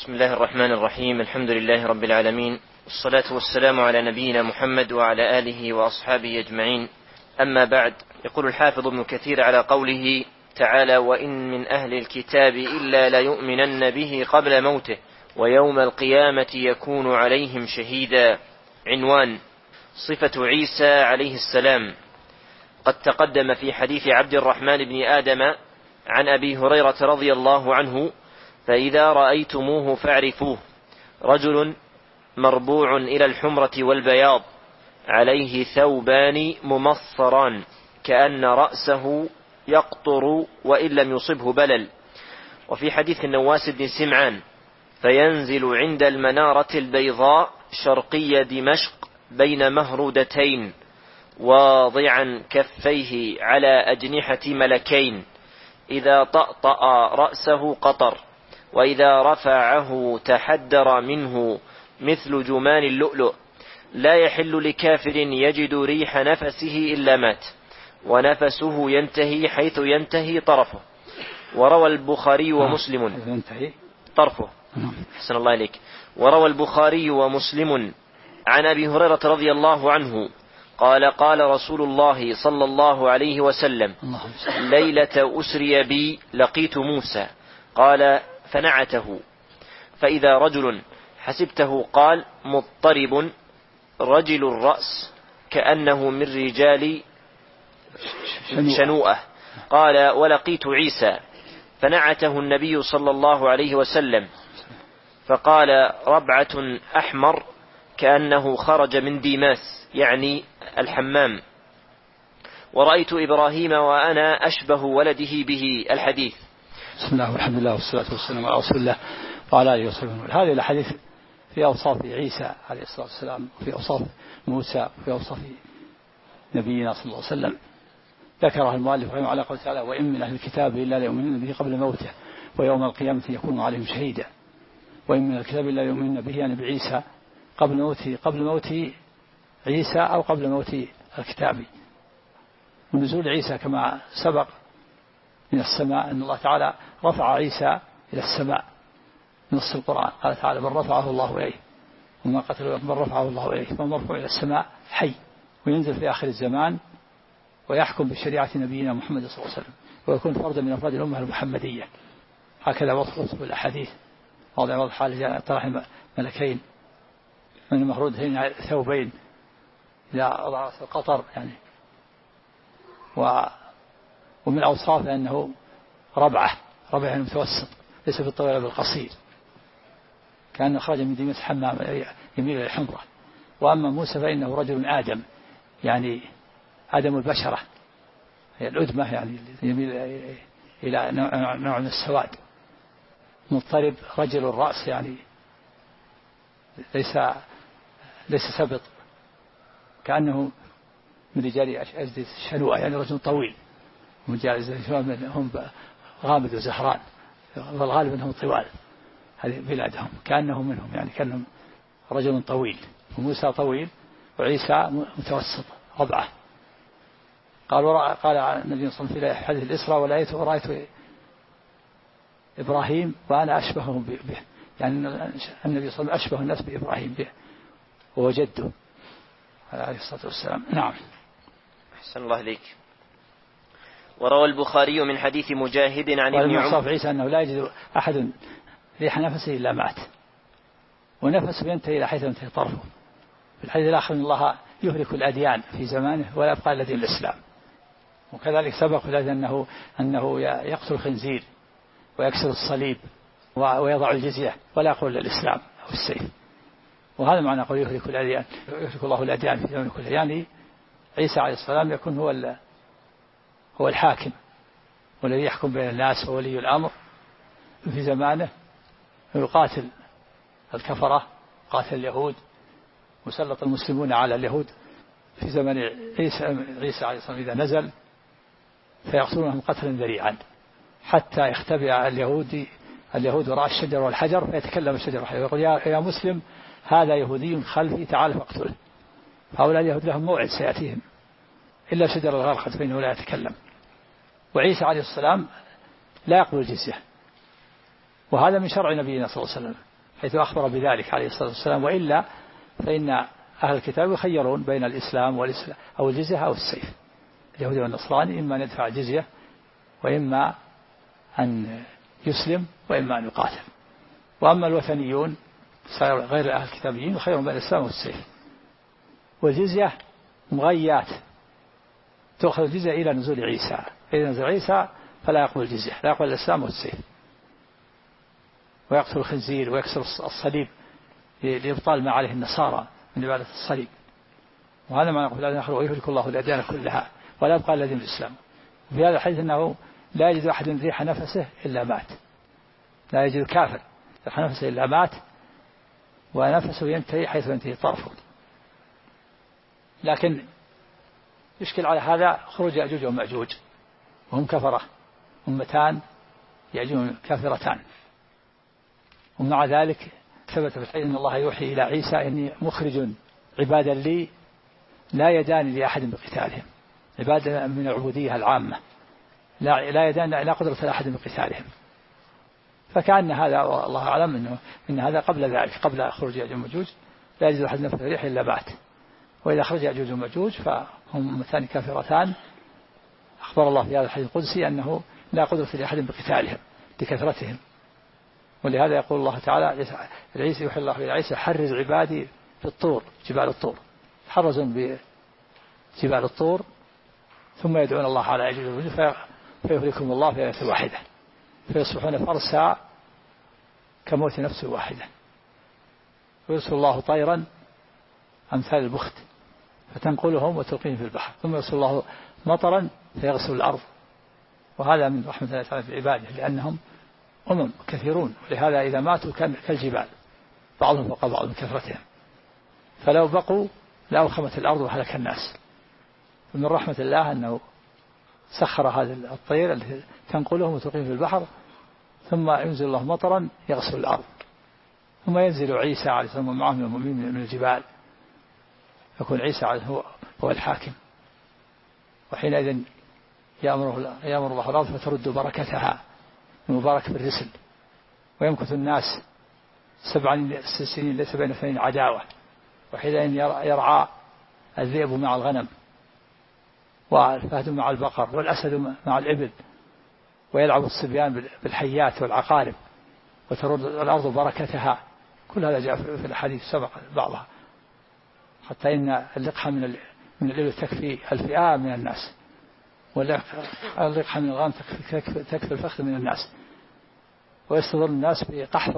بسم الله الرحمن الرحيم. الحمد لله رب العالمين، والصلاة والسلام على نبينا محمد وعلى آله وأصحابه أجمعين. أما بعد، يقول الحافظ ابن كثير على قوله تعالى: وإن من أهل الكتاب إلا ليؤمنن به قبل موته ويوم القيامة يكون عليهم شهيدا. عنوان: صفة عيسى عليه السلام. قد تقدم في حديث عبد الرحمن بن آدم عن أبي هريرة رضي الله عنه: فإذا رأيتموه فاعرفوه، رجل مربوع إلى الحمرة والبياض، عليه ثوبان ممصران، كأن رأسه يقطر وإن لم يصبه بلل. وفي حديث النواس بن سمعان: فينزل عند المنارة البيضاء شرقي دمشق بين مهرودتين، واضعا كفيه على أجنحة ملكين، إذا طأطأ رأسه قطر، وإذا رفعه تحدر منه مثل جمان اللؤلؤ، لا يحل لكافر يجد ريح نفسه إلا مات، ونفسه ينتهي حيث ينتهي طرفه. وروى البخاري ومسلم طرفه. حسن الله إليك. وروى البخاري ومسلم عن أبي هريرة رضي الله عنه قال: قال رسول الله صلى الله عليه وسلم: ليلة أسري بي لقيت موسى، قال: فنعته، فإذا رجل حسبته قال مضطرب رجل الرأس كأنه من رجال شنوءة، قال: ولقيت عيسى، فنعته النبي صلى الله عليه وسلم، فقال: ربعة أحمر كأنه خرج من ديماس، يعني الحمام، ورأيت إبراهيم وأنا أشبه ولده به. الحديث. بسم الله والحمد لله والصلاة والسلام على رسول الله وعلى آله وصحبه. هذه الحديث في أوصاف عيسى عليه الصلاة والسلام، وفي أوصاف موسى، وفي أوصاف نبينا صلى الله عليه وسلم. ذكرها المؤلف رحمه على قوله تعالى: وإن من أهل الكتاب إلا ليؤمنون به قبل موته ويوم القيامة يكون عليهم شهيدا. وإن من الكتاب إلا ليؤمنون به، يعني بعيسى قبل موت عيسى أو قبل موت الكتاب. ونزول عيسى كما سبق من السماء، أن الله تعالى رفع عيسى إلى السماء، نص القرآن قال تعالى: من رفعه الله إليه، وما قتله من رفعه الله إليه، فمرفوع إلى السماء حي، وينزل في آخر الزمان ويحكم بشريعة نبينا محمد صلى الله عليه وسلم، ويكون فردا من أفراد الأمة المحمدية. هكذا وصف الأحاديث. واضع وضع حال طرح ملكين من مهرودين ثوبين إلى رأس القطر، يعني ومن أوصافه أنه ربعة متوسط، ليس بالطويل بالقصير، كأنه خرج من ديمس حمام يميل إلى الحمرة. وأما موسى فإنه رجل آدم، يعني آدم البشرة، هي الأدمة، يعني يميل إلى نوع من السواد. مضطرب رجل الرأس، يعني ليس سبط، كأنه من رجال أجد الشنوءة، يعني رجل طويل. من رجال هم غامد وزهران، والغالب أنهم طوال، هذه بلادهم، كأنهم منهم، يعني كأنهم رجل طويل. وموسى طويل وعيسى متوسط ربعة. قال النبي صلى الله عليه وسلم في حديث الإسراء: ورأيت إبراهيم وأنا أشبههم به، يعني النبي صلى الله عليه وسلم أشبه الناس بإبراهيم به، وهو جده عليه الصلاة والسلام. نعم. أحسن الله إليك. وروى البخاري من حديث مجاهد عن ابن عمر: عيسى أنه لا يجد أحد ريح نفسه إلا مات، ونفسه ينتهي إلى حيث ينتهي طرفه. في الحديث الآخر: أن الله يهلك الأديان في زمانه ولا يبقى إلا دين الإسلام. وكذلك سبق أنه يقتل الخنزير ويكسر الصليب ويضع الجزية ولا يقول الإسلام أو السيف. وهذا معنى قول يهلك الأديان، يهلك الله الأديان في زمن كله، يعني عيسى عليه السلام يكون هو الحاكم والذي يحكم بين الناس وولي الأمر في زمانه، ويقاتل الكفرة، قاتل اليهود، وسلط المسلمون على اليهود في زمن عيسى عليه السلام إذا نزل، فيقتلونهم قتلا ذريعا حتى يختبئ اليهود وراء الشجر والحجر، فيتكلم الشجر والحجر ويقول: يا مسلم، هذا يهودي خلفي، تعال فاقتله. هؤلاء اليهود لهم موعد سيأتيهم، إلا شجر الغرقد فإنه لا يتكلم. وعيسى عليه السلام لا يقبل الجزية، وهذا من شرع نبينا صلى الله عليه وسلم، حيث أخبر بذلك عليه الصلاة والسلام، وإلا فإن أهل الكتاب يخيرون بين الإسلام والإسلام أو الجزية أو السيف. اليهودي والنصراني إما أن يدفع الجزية وإما أن يسلم وإما أن يقاتل. وأما الوثنيون غير أهل الكتابيين يخيرون بين الإسلام والسيف. والجزية مغيات، تأخذ الجزية إلى نزول عيسى، إذا نزل عيسى فلا يقبل الجزية، لا يقبل الإسلام والسيف، ويقتل الخنزير ويكسر الصليب لإبطال ما عليه النصارى من عبادة الصليب. وهذا ما نقول لا ويهلك الله الأديان كلها ولا يبقى الذين في الإسلام. في هذا الحديث أنه لا يجد أحد ريح نفسه إلا مات، لا يجد كافر ريح نفسه إلا مات، ونفسه ينتهي حيث ينتهي طرفه. لكن يشكل على هذا خروج يأجوج ومأجوج، وهم كفرة أمتان يأجوج كافرتان. ومع ذلك ثبت في الحديث أن الله يوحي إلى عيسى إني مخرج عبادا لي لا يدان لأحد بقتالهم، عبادة من العبودية العامة لا يدان لا قدرة لأحد بقتالهم. فكأن هذا والله أعلم إن هذا قبل ذلك، قبل خروج يأجوج ومأجوج لا يجد أحد نفسه ريح إلا مات. وإذا خرج يأجوج ومأجوج فهم أمتان كافرتان. أخبر الله في هذا الحديث القدسي أنه لا قدرة لأحد بقتالهم لكثرتهم. ولهذا يقول الله تعالى العيسى يوحي الله إلى عيسى حرز عبادي في الطور، جبال الطور، حرزهم بجبال الطور ثم يدعون الله على يأجوج ومأجوج فيهلكهم الله في ليلة واحدة فيصبحون فرسا كموت نفس واحدة. ويرسل الله طيرا أمثال البخت فتنقلهم وتلقيهم في البحر، ثم يرسل الله مطرا فيغسل الأرض. وهذا من رحمة الله تعالى في عباده لأنهم كثيرون، ولهذا إذا ماتوا كان كالجبال بعضهم فوق بعض من كثرتهم، فلو بقوا لأوخمت الأرض وهلك الناس. ومن رحمة الله أنه سخر هذه الطير التي تنقلهم وتلقيهم في البحر، ثم ينزل الله مطرا يغسل الأرض، ثم ينزل عيسى عليه السلام ومعه من المؤمنين من الجبال، يكون عيسى هو الحاكم. وحينئذ يأمر الله الأرض فترد بركتها المبارك بالرسل، ويمكث الناس 7 سنين ليس بين اثنين عداوة. وحينئذ يرعى الذئب مع الغنم، والفهد مع البقر، والأسد مع الإبل، ويلعب الصبيان بالحيات والعقارب، وترد الأرض بركتها. كل هذا جاء في الحديث سبق بعضها، حتى إن اللقحة من الإبل تكفي 1000 آم من الناس، واللقحة من الغنم تكفي الفخذ من الناس. ويستظل الناس بقحف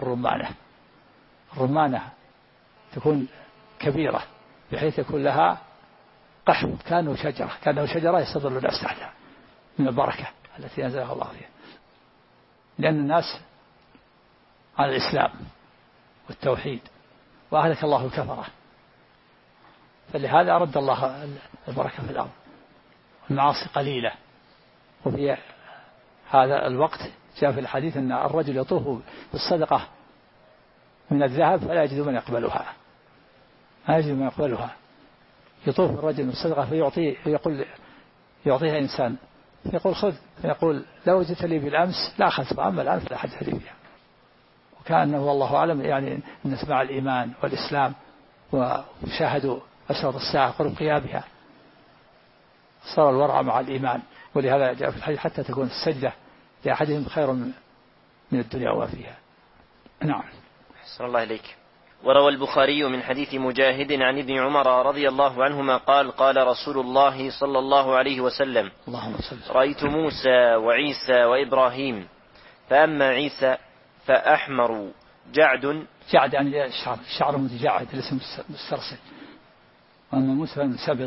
الرمانة تكون كبيرة بحيث يكون لها قحف كأنه شجرة يستظل الناس تحتها من البركة التي أنزلها الله فيها، لأن الناس على الإسلام والتوحيد، وأهلك الله الكفرة، فلهذا رد الله البركة في الأرض. المعاصي قليلة. وفي هذا الوقت جاء في الحديث أن الرجل يطوف بالصدقة من الذهب فلا يجد من يقبلها، ما يجد من يقبلها. يطوف الرجل بالصدقة يعطيها إنسان فيقول خذ، فيقول لو جئت لي بالأمس لا أخذتها، أما الآن فلا حدث لي بها. وكأنه والله أعلم يعني الناس مع الإيمان والإسلام وشاهدوا أشراط الساعة قرب قيامها، صار الورع مع الإيمان. ولهذا جاء في الحديث حتى تكون السجدة لأحدهم خير من الدنيا وما فيها. نعم. أحسن الله إليك. وروى البخاري من حديث مجاهد عن ابن عمر رضي الله عنهما قال قال رسول الله صلى الله عليه وسلم رأيت موسى وعيسى وإبراهيم، فأما عيسى فأحمر جعد يعني شعره متجعد الاسم مسترسل، وأما موسى سبط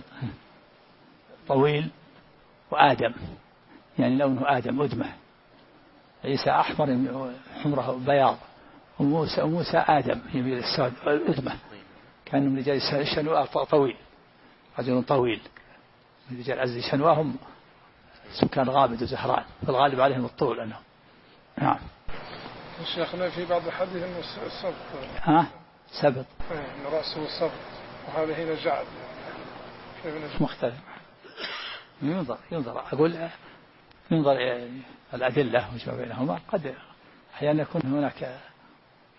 طويل، وآدم يعني لونه آدم أدمة. عيسى أحمر حمره بياض، وموسى آدم يميل السود أدمة، كان من رجال شنوء طويل، رجل طويل من رجال عز شنوءهم سكان غامد وزهران، فالغالب عليهم الطول أنهم. نعم. شيخنا في بعض الحديث أنه السبط سبط أن رأسه السبط، وهذا هنا جعد مختلف. ينظر أقول ينظر الأدلة وجمع بينهما، قد أحيانا يكون هناك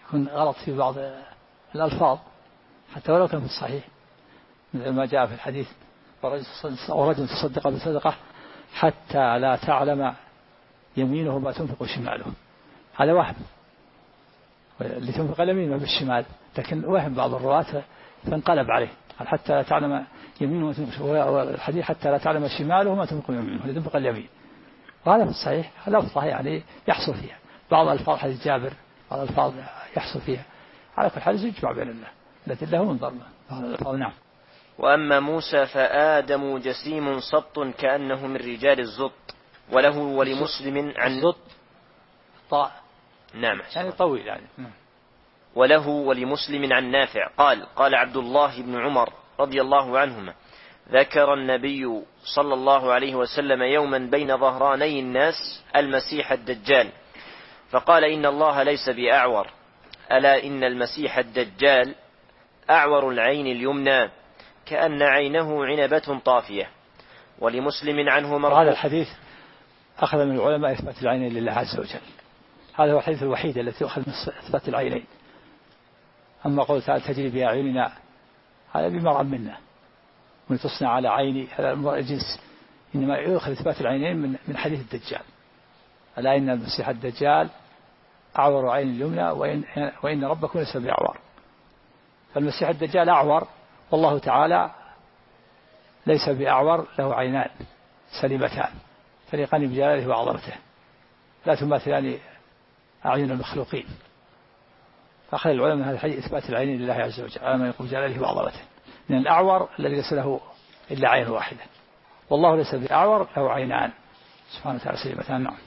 يكون غلط في بعض الألفاظ حتى ولو كان في الصحيح، مثل ما جاء في الحديث ورجل تصدق بصدقة حتى لا تعلم يمينه ما تنفق شماله، هذا وهم، اللي تنفق اليمين ما بالشمال، لكن وهم بعض الرواة فانقلب عليه حتى لا تعلم يمينه ما تنفق، والحديث حتى لا تعلم شماله ما تنفق يمينه، اللي تنفق اليمين، وهذا في الصحيح لفظة يعني يحصل فيها بعض الألفاظ، حديث جابر بعض الألفاظ يحصل فيها، على كل حال يجمع بين الله التي له من ضربة بعض الألفاظ. نعم. وأما موسى فآدم جسيم سبط كأنه من رجال الزط، وله ولمسلم عن الزط طاء، نعم يعني طويل يعني. وله ولمسلم عن نافع قال عبد الله بن عمر رضي الله عنهما: ذكر النبي صلى الله عليه وسلم يوما بين ظهراني الناس المسيح الدجال، فقال: إن الله ليس بأعور، ألا إن المسيح الدجال أعور العين اليمنى كأن عينه عنبة طافية. ولمسلم عنه مرفوع. هذا الحديث أخذ من العلماء إثبات العينين لله عز وجل، هذا هو الحديث الوحيد الذي أخذ من إثبات العينين. أما قول تعالى تجري بأعيننا، هذا بمرأ منا ولتصنع على عيني، هذا الجنس، إنما يؤخذ إثبات العينين من حديث الدجال، ألا إن المسيح الدجال أعور عين اليمنى وإن ربكم ليس بأعور. فالمسيح الدجال أعور، والله تعالى ليس بأعور، له عينان سليمتان تليقان بجلاله وعظمته لا تماثلان أعين المخلوقين. فأخذ العلماء هذا الحديث إثبات العينين لله عز وجل على ما يقول جلاله وعظمته، من الأعور الذي ليس له إلا عين واحدة، والله ليس بأعور، له عينان سبحانه وتعالى سليمتان. نعم.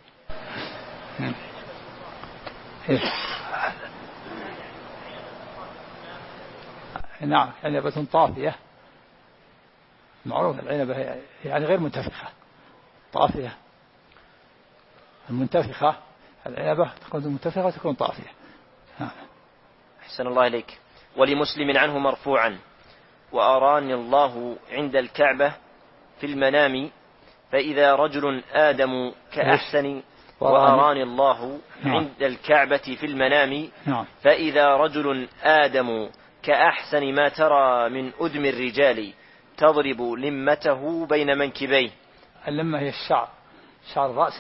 نعم، عنبة طافية، معروف العنبة يعني غير منتفخة، طافية المنتفخة، العنبة تكون منتفخة وتكون طافية. أحسن الله إليك. ولمسلم عنه مرفوعا: وأراني الله عند الكعبة في المنام فإذا رجل آدم كأحسن وأراني الله عند الكعبة في المنام فإذا رجل آدم كأحسن ما ترى من أدم الرجال تضرب لمته بين منكبيه. اللمة هي الشعر، شعر الرأس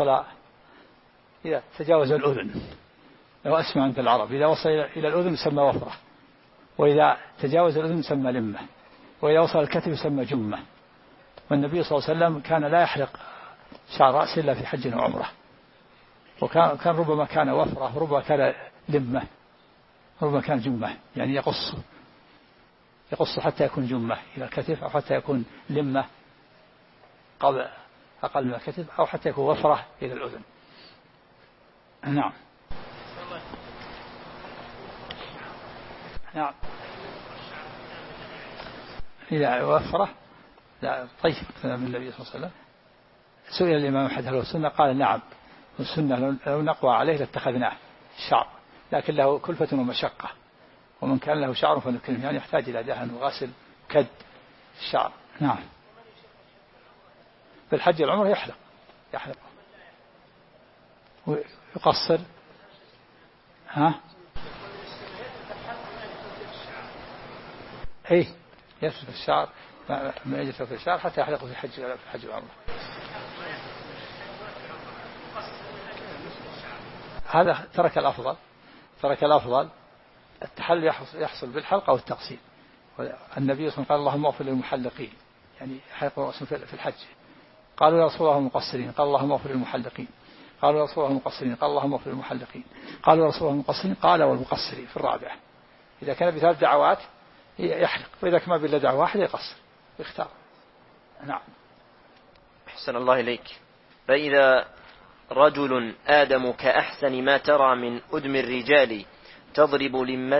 إذا تجاوز الأذن، لو أسمع عند العرب إذا وصل إلى الأذن يسمى وفرة، وإذا تجاوز الأذن يسمى لمة، وإذا وصل الكتف يسمى جمة. والنبي صلى الله عليه وسلم كان لا يحلق شعر رأسه إلا في حج وعمرة، وكان ربما كان وفرة، ربما كان لمة، ربما كان جمة، يعني يقص حتى يكون جمة إلى الكتف، أو حتى يكون لمة أقل من الكتف، أو حتى يكون وفرة إلى الأذن. نعم. نعم. إذا وفرة لا طيب من النبي صلى الله عليه وسلم. سئل الإمام أحمد هل هو سنة؟ قال نعم، والسنة لو نقوى عليه لاتخذناه الشعر، لكن له كلفة ومشقة، ومن كان له شعر فنكرمه، يعني يحتاج إلى دهن وغسل كد الشعر. نعم. في الحج والعمرة يحلق ويقصر. إيه، يترك الشعر ما يترك الشعر حتى يحلقه في الحج والعمرة. هذا ترك الأفضل التحلل يحصل بالحلق أو التقصير. النبي صلى الله عليه وسلم قال اللهم اغفر للمحلقين، يعني حلق رأسهم في الحج. قالوا يا رسول الله المقصرين، قال اللهم اغفر للمحلقين. قالوا يا رسول الله المقصرين، قال اللهم اغفر للمحلقين. قالوا يا رسول الله المقصرين، قال والمقصرين في الرابعة. إذا كان بثلاث دعوات يحلق، وإذا كان بلا دعوة واحدة يقصر، يختار. نعم. أحسن الله إليك. فإذا رجل آدم كأحسن ما ترى من أدم الرجال تضرب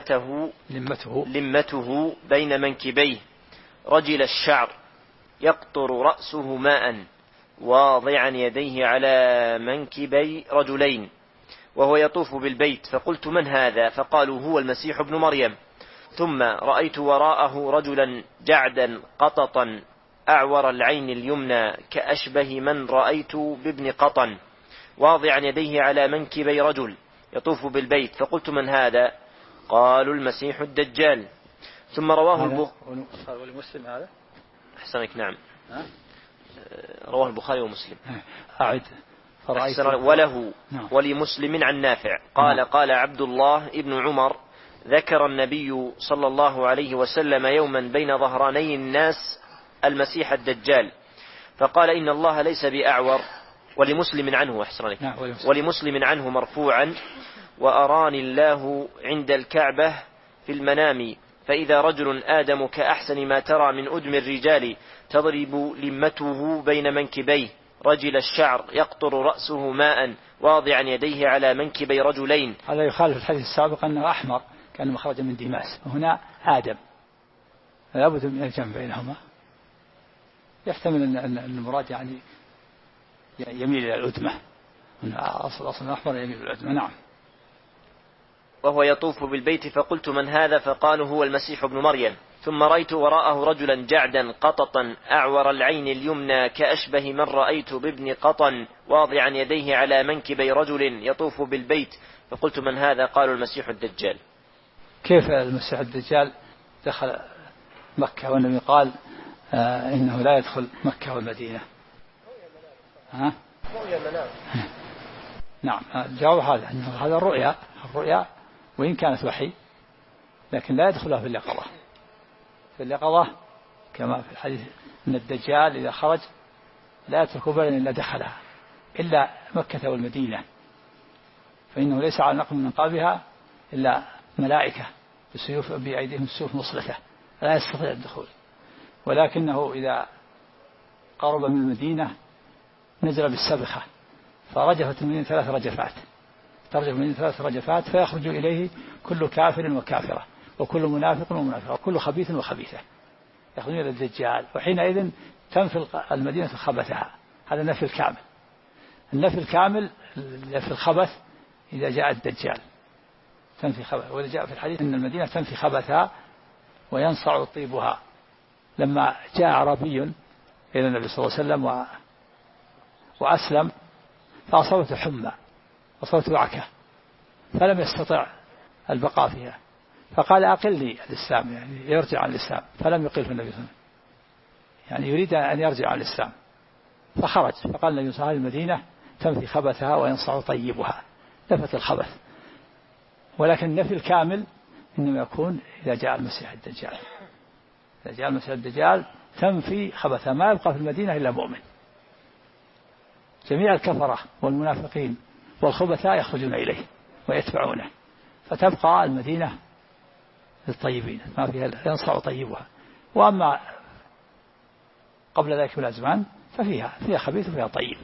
لمته بين منكبيه رجل الشعر يقطر رأسه ماء واضعا يديه على منكبي رجلين وهو يطوف بالبيت، فقلت من هذا؟ فقالوا هو المسيح ابن مريم. ثم رأيت وراءه رجلا جعدا قططا أعور العين اليمنى كأشبه من رأيت بابن قطن واضعا يديه على منكبي رجل، يطوف بالبيت، فقلت من هذا؟ قالوا المسيح الدجال. ثم رواه ولمسلم هذا أحسنك نعم، رواه البخاري ومسلم. أعد. وله ولمسلم عن نافع قال قال عبد الله ابن عمر ذكر النبي صلى الله عليه وسلم يوما بين ظهراني الناس المسيح الدجال، فقال إن الله ليس بأعور. ولمسلم عنه أحسنك، ولمسلم عنه مرفوعا وأراني الله عند الكعبة في المنام فإذا رجل آدم كأحسن ما ترى من أدم الرجال تضرب لمته بين منكبيه رجل الشعر يقطر رأسه ماء واضعا يديه على منكبي رجلين. هذا يخالف الحديث السابق أنه أحمر كان مخرج من ديماس، وهنا آدم، لابد من الجمع بينهما. يحتمل أن المراد يعني يميل إلى الأدمة، أصل أحمر يميل إلى الأدمة. نعم. وهو يطوف بالبيت فقلت من هذا؟ فقالوا هو المسيح ابن مريم. ثم رأيت وراءه رجلا جعدا قططا أعور العين اليمنى كأشبه من رأيت بابن قطن واضعا يديه على منكبي رجل يطوف بالبيت، فقلت من هذا؟ قالوا المسيح الدجال. كيف المسيح الدجال دخل مكة والنبي قال إنه لا يدخل مكة والمدينة؟ نعم، الجواب هذا أنه هذا الرؤيا وإن كانت وحي لكن لا يدخلها في اليقظة. في اليقظة كما في الحديث أن الدجال إذا خرج لا يترك بلدا إلا دخلها إلا مكة والمدينة، فإنه ليس على نقل من قابها إلا ملائكة بأيديهم السيوف مصلته لا يستطيع الدخول، ولكنه إذا قرب من المدينة نزل بالسبخة فرجفت المدينة 3 رجفات، ترجف المدينة 3 رجفات فيخرج إليه كل كافر وكافرة وكل منافق ومنافقة وكل خبيث وخبيثة، يخرجون إلى الدجال، وحينئذ تنفي المدينة خبثها. هذا النفي الكامل. النفي الكامل في الخبث إذا جاء الدجال تنفي خبث، وإذا جاء في الحديث أن المدينة تنفي خبثها وينصع طيبها. لما جاء عربي إلى النبي صلى الله عليه وسلم وأسلم فأصابته حمى، أصابته وعكة، فلم يستطع البقاء فيها، فقال أقلني الإسلام، يعني يرجع عن الإسلام، فلم يقل في النبي صلى الله عليه وسلم، يعني يريد أن يرجع عن الإسلام، فخرج فقال النبي صلى الله عليه وسلم المدينة تنفي خبثها وينصع طيبها، نفت الخبث. ولكن النفي الكامل إنما يكون إذا جاء المسيح الدجال. إذا جاء المسيح الدجال تنفي خبثها، ما يبقى في المدينة إلا مؤمن. جميع الكفرة والمنافقين والخبثاء يخرجون إليه ويتبعونه، فتبقى المدينة للطيبين ما فيها ينصع طيبها. وأما قبل ذلك من الأزمان فيها خبيث وفيها طيب،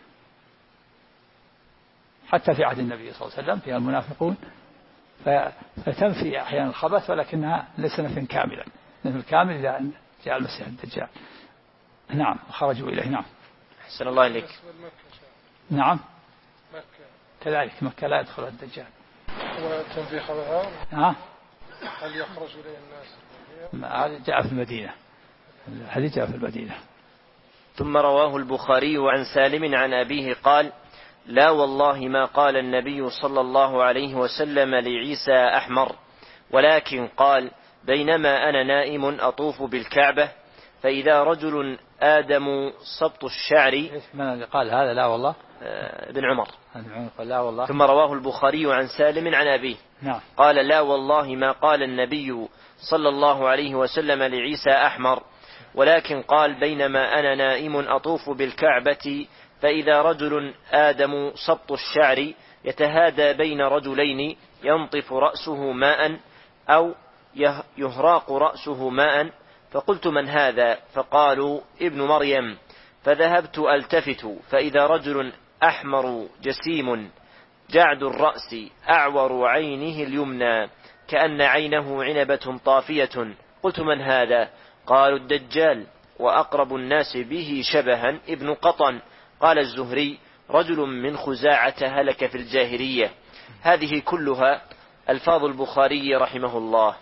حتى في عهد النبي صلى الله عليه وسلم فيها المنافقون فتنفي أحيانا الخبث، ولكنها ليس نفي كاملا. نفي الكامل إذا جاء المسيح الدجال. نعم، وخرجوا إليه. نعم. أحسن الله إليك. نعم، مكة كذلك مكة لا يدخل الدجال. وتنفي خبثها. هل يخرج إليه الناس؟ هذا جاء في المدينة، الحديث جاء في المدينة. ثم رواه البخاري عن سالم عن أبيه قال لا والله ما قال النبي صلى الله عليه وسلم لعيسى أحمر، ولكن قال بينما أنا نائم أطوف بالكعبة فإذا رجل آدم سبط الشعر. من قال هذا؟ لا والله. ابن عمر قال لا والله. ثم رواه البخاري عن سالم عن أبيه قال لا والله ما قال النبي صلى الله عليه وسلم لعيسى أحمر، ولكن قال بينما أنا نائم أطوف بالكعبة فإذا رجل آدم سبط الشعر يتهادى بين رجلين ينطف رأسه ماء أو يهراق رأسه ماء، فقلت من هذا؟ فقالوا ابن مريم، فذهبت ألتفت فإذا رجل أحمر جسيم جعد الرأس أعور عينه اليمنى كأن عينه عنبة طافية، قلت من هذا؟ قالوا الدجال، وأقرب الناس به شبها ابن قطن. قال الزهري رجل من خزاعة هلك في الجاهلية. هذه كلها ألفاظ البخاري رحمه الله.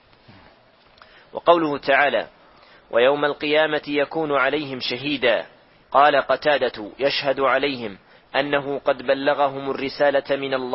وقوله تعالى ويوم القيامة يكون عليهم شهيدا، قال قتادة يشهد عليهم أنه قد بلغهم الرسالة من الله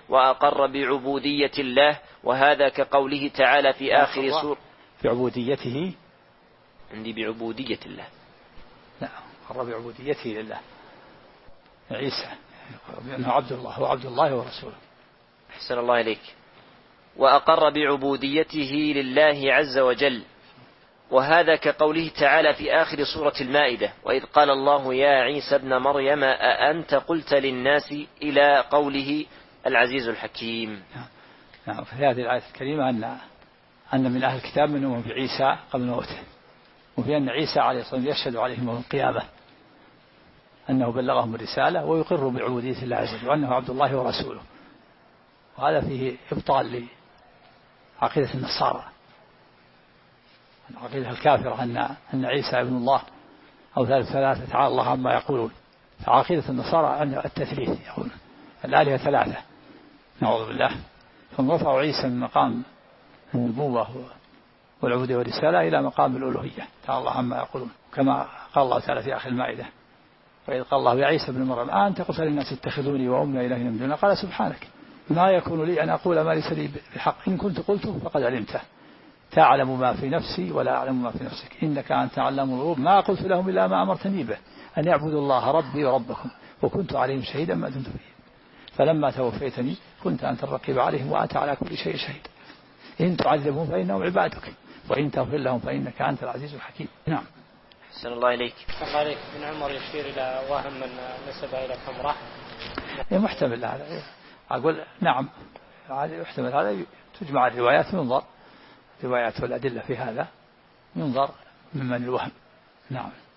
وأقر بعبودية الله، وهذا كقوله تعالى في آخر سورة بعبوديته، عندي بعبودية الله، نعم أقر بعبوديته لله عيسى بأنه عبد الله، هو عبد الله ورسوله. أحسن الله إليك. وأقر بعبوديته لله عز وجل، وهذا كقوله تعالى في آخر سورة المائدة: وإذ قال الله يا عيسى ابن مريم أأنت قلت للناس، إلى قوله العزيز الحكيم. نعم. في هذه الآية الكريمة أن من أهل الكتاب من هو في عيسى قبل موته، وفي أن عيسى عليه الصلاة والسلام يشهد عليهم يوم القيامة أنه بلغهم الرسالة ويقر بعبودية الله عز وجل وأنه عبد الله ورسوله. وهذا فيه إبطال لعقيدة النصارى، العقيدة الكافرة أن عيسى ابن الله أو ثلاثة، تعالى الله عما يقولون. فعقيدة النصارى أن التثليث، يقول الآلهة ثلاثة، نعوذ بالله. ثم رفعوا عيسى من مقام النبوة والعبودية والرسالة إلى مقام الألوهية، تعالى الله عما يقولون، كما قال الله تعالى في آخر المائدة: وإذ قال الله يا عيسى ابن مريم أنت قلت للناس اتخذوني وأمي إلهين من دونه، قال سبحانك ما يكون لي أن أقول ما ليس لي بحق، إن كنت قلته فقد علمته، تعلم ما في نفسي ولا أعلم ما في نفسك، إنك أنت علام الغيوب، ما قلت لهم إلا ما أمرتني به أن يعبدوا الله ربي وربكم، وكنت عليهم شهيدا ما دمت فيهم، فلما توفيتني كنت أنت الرقيب عليهم وأنت على كل شيء شهيد، إن تعذبهم فإنهم عبادك وإن تغفر لهم فإنك أنت العزيز الحكيم. نعم. أحسن الله إليك. الله عليك. ابن عمر يشير إلى وهم من نسب إلى الحمراء. محتمل هذا، أقول نعم يحتمل هذا، تجمع الروايات ينظر الروايات والأدلة في هذا، ينظر ممن الوهم. نعم.